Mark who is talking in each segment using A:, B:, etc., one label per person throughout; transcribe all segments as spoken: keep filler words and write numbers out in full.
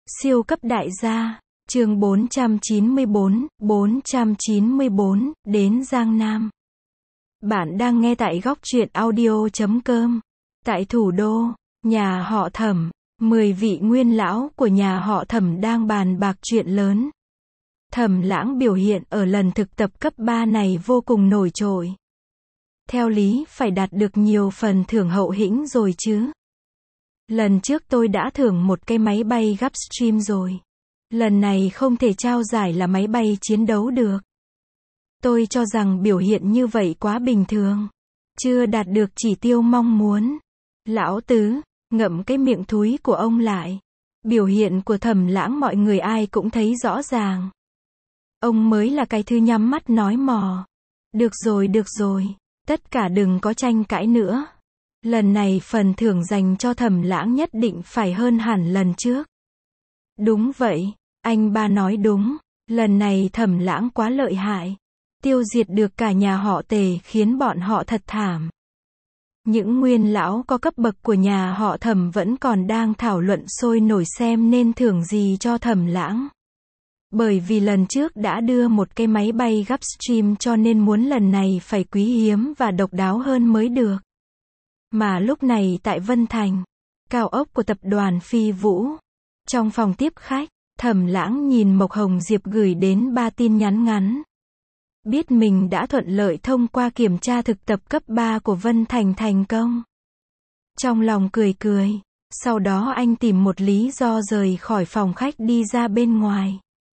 A: Siêu cấp đại gia, chương bốn trăm chín mươi bốn, bốn trăm chín mươi bốn, đến Giang Nam. Bạn đang nghe tại góc truyện audio chấm com. Tại thủ đô, nhà họ Thẩm, mười vị nguyên lão của nhà họ Thẩm đang bàn bạc chuyện lớn. Thẩm Lãng biểu hiện ở lần thực tập cấp ba này vô cùng nổi trội. Theo lý phải đạt được nhiều phần thưởng hậu hĩnh rồi chứ. Lần trước tôi đã thưởng một cái máy bay Gulfstream rồi. Lần này không thể trao giải là máy bay chiến đấu được. Tôi cho rằng biểu hiện như vậy quá bình thường. Chưa đạt được chỉ tiêu mong muốn. Lão Tứ, ngậm cái miệng thúi của ông lại. Biểu hiện của Thẩm Lãng mọi người ai cũng thấy rõ ràng. Ông mới là cái thứ nhắm mắt nói mò. Được rồi được rồi, tất cả đừng có tranh cãi nữa. Lần này phần thưởng dành cho Thẩm Lãng nhất định phải hơn hẳn lần trước. Đúng vậy, anh ba nói đúng, lần này Thẩm Lãng quá lợi hại. Tiêu diệt được cả nhà họ Tề khiến bọn họ thật thảm. Những nguyên lão có cấp bậc của nhà họ Thẩm vẫn còn đang thảo luận sôi nổi xem nên thưởng gì cho Thẩm Lãng. Bởi vì lần trước đã đưa một cái máy bay Gulfstream cho nên muốn lần này phải quý hiếm và độc đáo hơn mới được. Mà lúc này tại Vân Thành, cao ốc của tập đoàn Phi Vũ, trong phòng tiếp khách, Thẩm Lãng nhìn Mộc Hồng Diệp gửi đến ba tin nhắn ngắn. Biết mình đã thuận lợi thông qua kiểm tra thực tập cấp ba của Vân Thành thành công. Trong lòng cười cười, sau đó anh tìm một lý do rời khỏi phòng khách đi ra bên ngoài.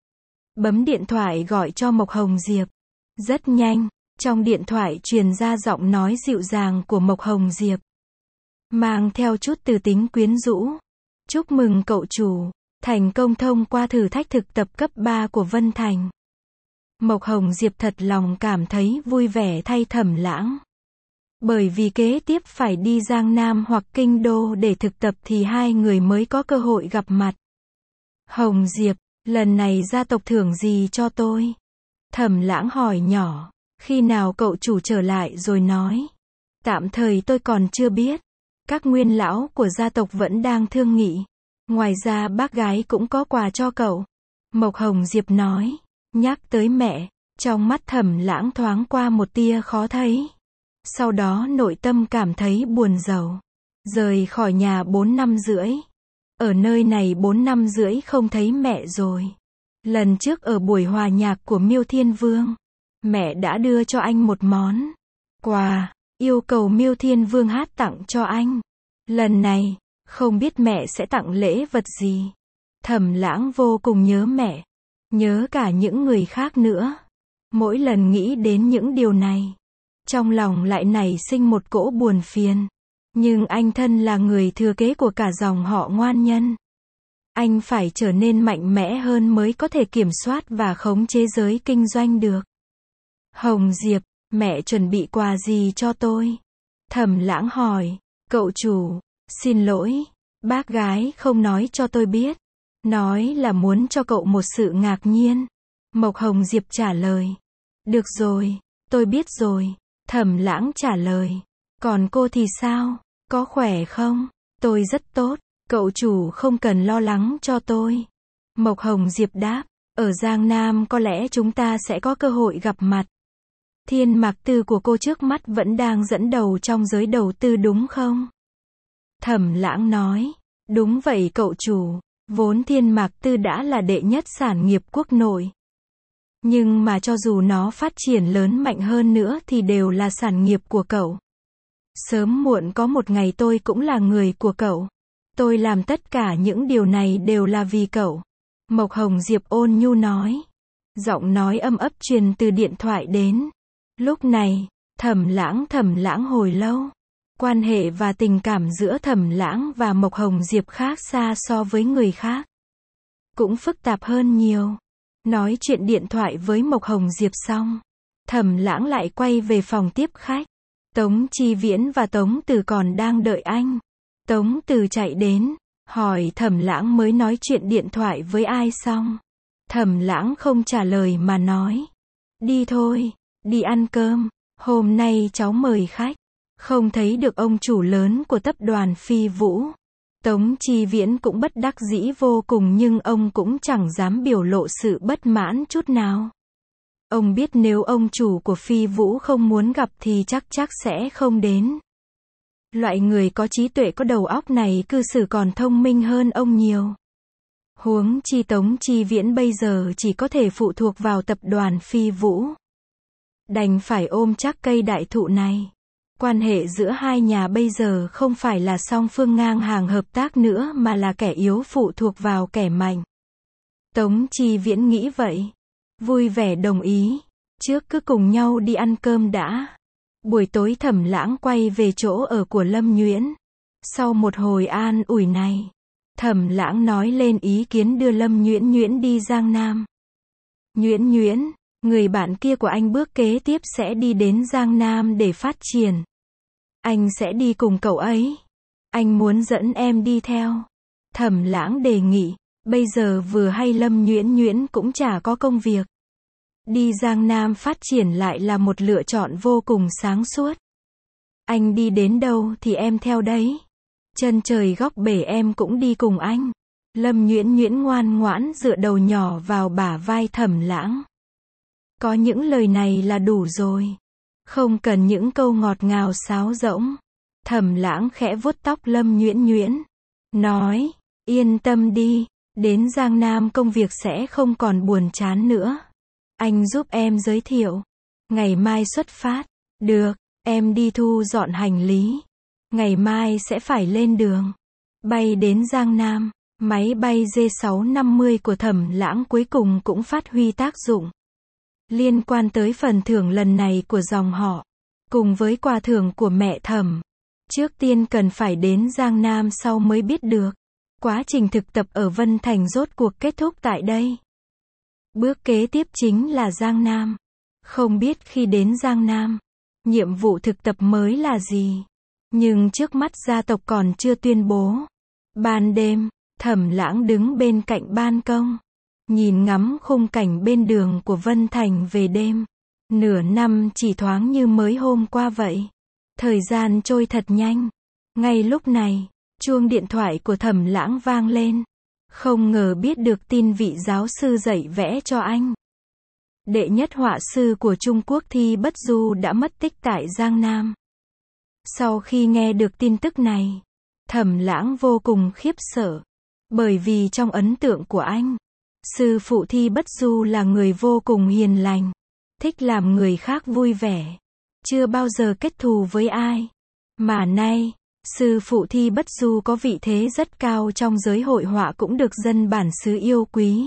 A: Bấm điện thoại gọi cho Mộc Hồng Diệp. Rất nhanh, trong điện thoại truyền ra giọng nói dịu dàng của Mộc Hồng Diệp. Mang theo chút từ tính quyến rũ. Chúc mừng cậu chủ, thành công thông qua thử thách thực tập cấp ba của Vân Thành. Mộc Hồng Diệp thật lòng cảm thấy vui vẻ thay Thẩm Lãng. Bởi vì kế tiếp phải đi Giang Nam hoặc Kinh Đô để thực tập thì hai người mới có cơ hội gặp mặt. Hồng Diệp, lần này gia tộc thưởng gì cho tôi? Thẩm Lãng hỏi nhỏ. Khi nào cậu chủ trở lại rồi nói. Tạm thời tôi còn chưa biết. Các nguyên lão của gia tộc vẫn đang thương nghị. Ngoài ra bác gái cũng có quà cho cậu. Mộc Hồng Diệp nói. Nhắc tới mẹ, trong mắt Thẩm Lãng thoáng qua một tia khó thấy. Sau đó nội tâm cảm thấy buồn rầu. Rời khỏi nhà bốn năm rưỡi. Ở nơi này bốn năm rưỡi không thấy mẹ rồi. Lần trước ở buổi hòa nhạc của Miêu Thiên Vương, mẹ đã đưa cho anh một món quà, yêu cầu Miêu Thiên Vương hát tặng cho anh. Lần này, không biết mẹ sẽ tặng lễ vật gì. Thẩm Lãng vô cùng nhớ mẹ, nhớ cả những người khác nữa. Mỗi lần nghĩ đến những điều này, trong lòng lại nảy sinh một cỗ buồn phiền. Nhưng anh thân là người thừa kế của cả dòng họ Ngoan Nhân. Anh phải trở nên mạnh mẽ hơn mới có thể kiểm soát và khống chế giới kinh doanh được. Hồng Diệp, mẹ chuẩn bị quà gì cho tôi? Thẩm Lãng hỏi. Cậu chủ, xin lỗi, bác gái không nói cho tôi biết. Nói là muốn cho cậu một sự ngạc nhiên. Mộc Hồng Diệp trả lời. Được rồi, tôi biết rồi. Thẩm Lãng trả lời. Còn cô thì sao? Có khỏe không? Tôi rất tốt, cậu chủ không cần lo lắng cho tôi. Mộc Hồng Diệp đáp. Ở Giang Nam có lẽ chúng ta sẽ có cơ hội gặp mặt. Thiên Mạc Tư của cô trước mắt vẫn đang dẫn đầu trong giới đầu tư đúng không? Thẩm Lãng nói. Đúng vậy cậu chủ, vốn Thiên Mạc Tư đã là đệ nhất sản nghiệp quốc nội. Nhưng mà cho dù nó phát triển lớn mạnh hơn nữa thì đều là sản nghiệp của cậu. Sớm muộn có một ngày tôi cũng là người của cậu. Tôi làm tất cả những điều này đều là vì cậu. Mộc Hồng Diệp ôn nhu nói. Giọng nói âm ấp truyền từ điện thoại đến. Lúc này, Thẩm Lãng Thẩm Lãng hồi lâu. Quan hệ và tình cảm giữa Thẩm Lãng và Mộc Hồng Diệp khác xa so với người khác. Cũng phức tạp hơn nhiều. Nói chuyện điện thoại với Mộc Hồng Diệp xong, Thẩm Lãng lại quay về phòng tiếp khách. Tống Chi Viễn và Tống Từ còn đang đợi anh. Tống Từ chạy đến, hỏi Thẩm Lãng mới nói chuyện điện thoại với ai xong. Thẩm Lãng không trả lời mà nói. Đi thôi, đi ăn cơm, hôm nay cháu mời khách. Không thấy được ông chủ lớn của tập đoàn Phi Vũ. Tống Chi Viễn cũng bất đắc dĩ vô cùng nhưng ông cũng chẳng dám biểu lộ sự bất mãn chút nào. Ông biết nếu ông chủ của Phi Vũ không muốn gặp thì chắc chắc sẽ không đến. Loại người có trí tuệ có đầu óc này cư xử còn thông minh hơn ông nhiều. Huống chi Tống Chi Viễn bây giờ chỉ có thể phụ thuộc vào tập đoàn Phi Vũ. Đành phải ôm chắc cây đại thụ này. Quan hệ giữa hai nhà bây giờ không phải là song phương ngang hàng hợp tác nữa mà là kẻ yếu phụ thuộc vào kẻ mạnh. Tống Chi Viễn nghĩ vậy. Vui vẻ đồng ý. Trước cứ cùng nhau đi ăn cơm đã. Buổi tối Thẩm Lãng quay về chỗ ở của Lâm Nhuyễn. Sau một hồi an ủi này, Thẩm Lãng nói lên ý kiến đưa Lâm Nhuyễn Nhuyễn đi Giang Nam. Nhuyễn Nhuyễn, người bạn kia của anh bước kế tiếp sẽ đi đến Giang Nam để phát triển. Anh sẽ đi cùng cậu ấy. Anh muốn dẫn em đi theo. Thẩm Lãng đề nghị, bây giờ vừa hay Lâm Nhuyễn Nhuyễn cũng chả có công việc. Đi Giang Nam phát triển lại là một lựa chọn vô cùng sáng suốt. Anh đi đến đâu thì em theo đấy. Chân trời góc bể em cũng đi cùng anh. Lâm Nhuyễn Nhuyễn ngoan ngoãn dựa đầu nhỏ vào bả vai Thẩm Lãng. Có những lời này là đủ rồi. Không cần những câu ngọt ngào sáo rỗng. Thẩm Lãng khẽ vuốt tóc Lâm Nhuyễn Nhuyễn. Nói, yên tâm đi, đến Giang Nam công việc sẽ không còn buồn chán nữa. Anh giúp em giới thiệu. Ngày mai xuất phát. Được, em đi thu dọn hành lý. Ngày mai sẽ phải lên đường. Bay đến Giang Nam. Máy bay D sáu năm mươi của Thẩm Lãng cuối cùng cũng phát huy tác dụng. Liên quan tới phần thưởng lần này của dòng họ, cùng với quà thưởng của mẹ Thẩm. Trước tiên cần phải đến Giang Nam sau mới biết được. Quá trình thực tập ở Vân Thành rốt cuộc kết thúc tại đây. Bước kế tiếp chính là Giang Nam. Không biết khi đến Giang Nam, nhiệm vụ thực tập mới là gì. Nhưng trước mắt gia tộc còn chưa tuyên bố. Ban đêm, Thẩm Lãng đứng bên cạnh ban công. Nhìn ngắm khung cảnh bên đường của Vân Thành về đêm. Nửa năm chỉ thoáng như mới hôm qua vậy. Thời gian trôi thật nhanh. Ngay lúc này, chuông điện thoại của Thẩm Lãng vang lên. Không ngờ biết được tin vị giáo sư dạy vẽ cho anh. Đệ nhất họa sư của Trung Quốc Thi Bất Du đã mất tích tại Giang Nam. Sau khi nghe được tin tức này, Thẩm Lãng vô cùng khiếp sợ. Bởi vì trong ấn tượng của anh, sư phụ Thi Bất Du là người vô cùng hiền lành, thích làm người khác vui vẻ, chưa bao giờ kết thù với ai. Mà nay, sư phụ Thi Bất Du có vị thế rất cao trong giới hội họa cũng được dân bản xứ yêu quý.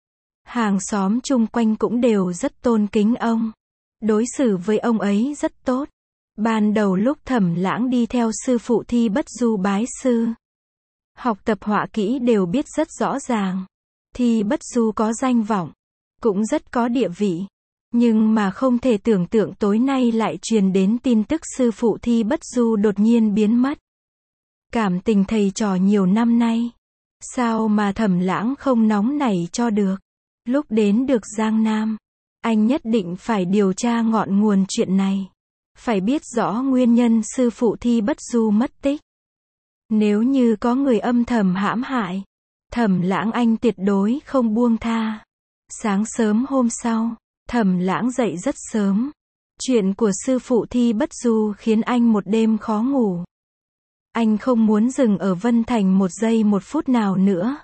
A: Hàng xóm chung quanh cũng đều rất tôn kính ông. Đối xử với ông ấy rất tốt. Ban đầu lúc Thẩm Lãng đi theo sư phụ Thi Bất Du bái sư, học tập họa kỹ đều biết rất rõ ràng. Thi Bất Du có danh vọng, cũng rất có địa vị. Nhưng mà không thể tưởng tượng tối nay lại truyền đến tin tức sư phụ Thi Bất Du đột nhiên biến mất. Cảm tình thầy trò nhiều năm nay, sao mà Thẩm Lãng không nóng nảy cho được. Lúc đến được Giang Nam, anh nhất định phải điều tra ngọn nguồn chuyện này. Phải biết rõ nguyên nhân sư phụ Thi Bất Du mất tích. Nếu như có người âm thầm hãm hại, Thẩm Lãng anh tuyệt đối không buông tha. Sáng sớm hôm sau, Thẩm Lãng dậy rất sớm. Chuyện của sư phụ Thi Bất Du khiến anh một đêm khó ngủ. Anh không muốn dừng ở Vân Thành một giây một phút nào nữa.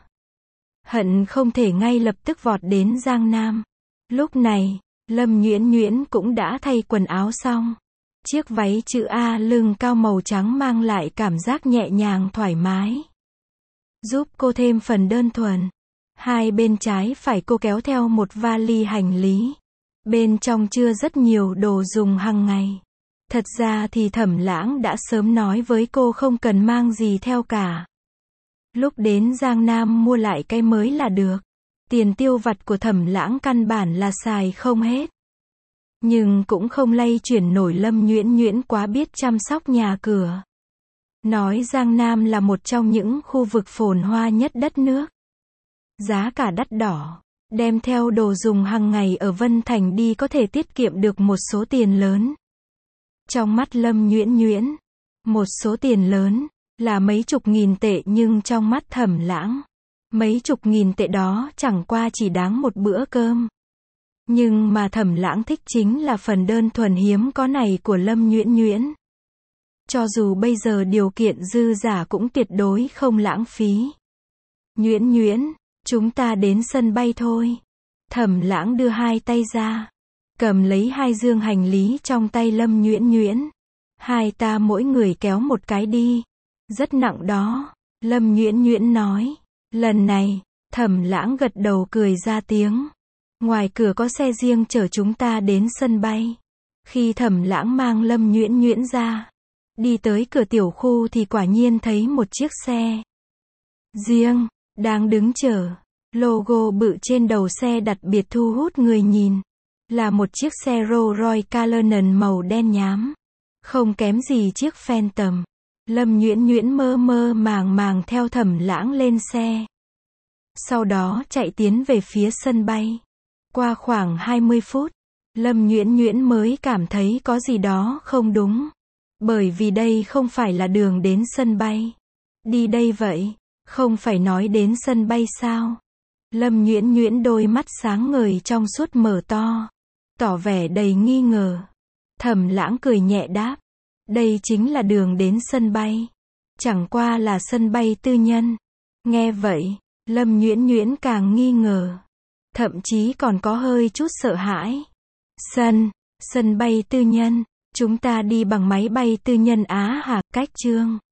A: Hận không thể ngay lập tức vọt đến Giang Nam. Lúc này, Lâm Nhuyễn Nhuyễn cũng đã thay quần áo xong. Chiếc váy chữ A lưng cao màu trắng mang lại cảm giác nhẹ nhàng thoải mái, giúp cô thêm phần đơn thuần. Hai bên trái phải cô kéo theo một vali hành lý. Bên trong chứa rất nhiều đồ dùng hàng ngày. Thật ra thì Thẩm Lãng đã sớm nói với cô không cần mang gì theo cả. Lúc đến Giang Nam mua lại cái mới là được. Tiền tiêu vặt của Thẩm Lãng căn bản là xài không hết. Nhưng cũng không lay chuyển nổi Lâm Nhuyễn Nhuyễn quá biết chăm sóc nhà cửa. Nói Giang Nam là một trong những khu vực phồn hoa nhất đất nước. Giá cả đắt đỏ. Đem theo đồ dùng hàng ngày ở Vân Thành đi có thể tiết kiệm được một số tiền lớn. Trong mắt Lâm Nhuyễn Nhuyễn, một số tiền lớn là mấy chục nghìn tệ nhưng trong mắt Thẩm Lãng, mấy chục nghìn tệ đó chẳng qua chỉ đáng một bữa cơm. Nhưng mà Thẩm Lãng thích chính là phần đơn thuần hiếm có này của Lâm Nhuyễn Nhuyễn. Cho dù bây giờ điều kiện dư giả cũng tuyệt đối không lãng phí. Nhuyễn Nhuyễn, chúng ta đến sân bay thôi. Thẩm Lãng đưa hai tay ra, cầm lấy hai dương hành lý trong tay Lâm Nhuyễn Nhuyễn. Hai ta mỗi người kéo một cái đi. Rất nặng đó. Lâm Nhuyễn Nhuyễn nói. Lần này, Thẩm Lãng gật đầu cười ra tiếng. Ngoài cửa có xe riêng chở chúng ta đến sân bay. Khi Thẩm Lãng mang Lâm Nhuyễn Nhuyễn ra, đi tới cửa tiểu khu thì quả nhiên thấy một chiếc xe riêng đang đứng chờ. Logo bự trên đầu xe đặc biệt thu hút người nhìn. Là một chiếc xe Rolls Royce Cullinan màu đen nhám, không kém gì chiếc Phantom. Lâm Nhuyễn Nhuyễn mơ mơ màng màng theo Thẩm Lãng lên xe. Sau đó chạy tiến về phía sân bay. Qua khoảng hai mươi phút, Lâm Nhuyễn Nhuyễn mới cảm thấy có gì đó không đúng. Bởi vì đây không phải là đường đến sân bay. Đi đây vậy, không phải nói đến sân bay sao? Lâm Nhuyễn Nhuyễn đôi mắt sáng ngời trong suốt mở to, tỏ vẻ đầy nghi ngờ. Thẩm Lãng cười nhẹ đáp. Đây chính là đường đến sân bay. Chẳng qua là sân bay tư nhân. Nghe vậy, Lâm Nhuyễn Nhuyễn càng nghi ngờ. Thậm chí còn có hơi chút sợ hãi. Sân, sân bay tư nhân. Chúng ta đi bằng máy bay tư nhân Á hả? Cách Trương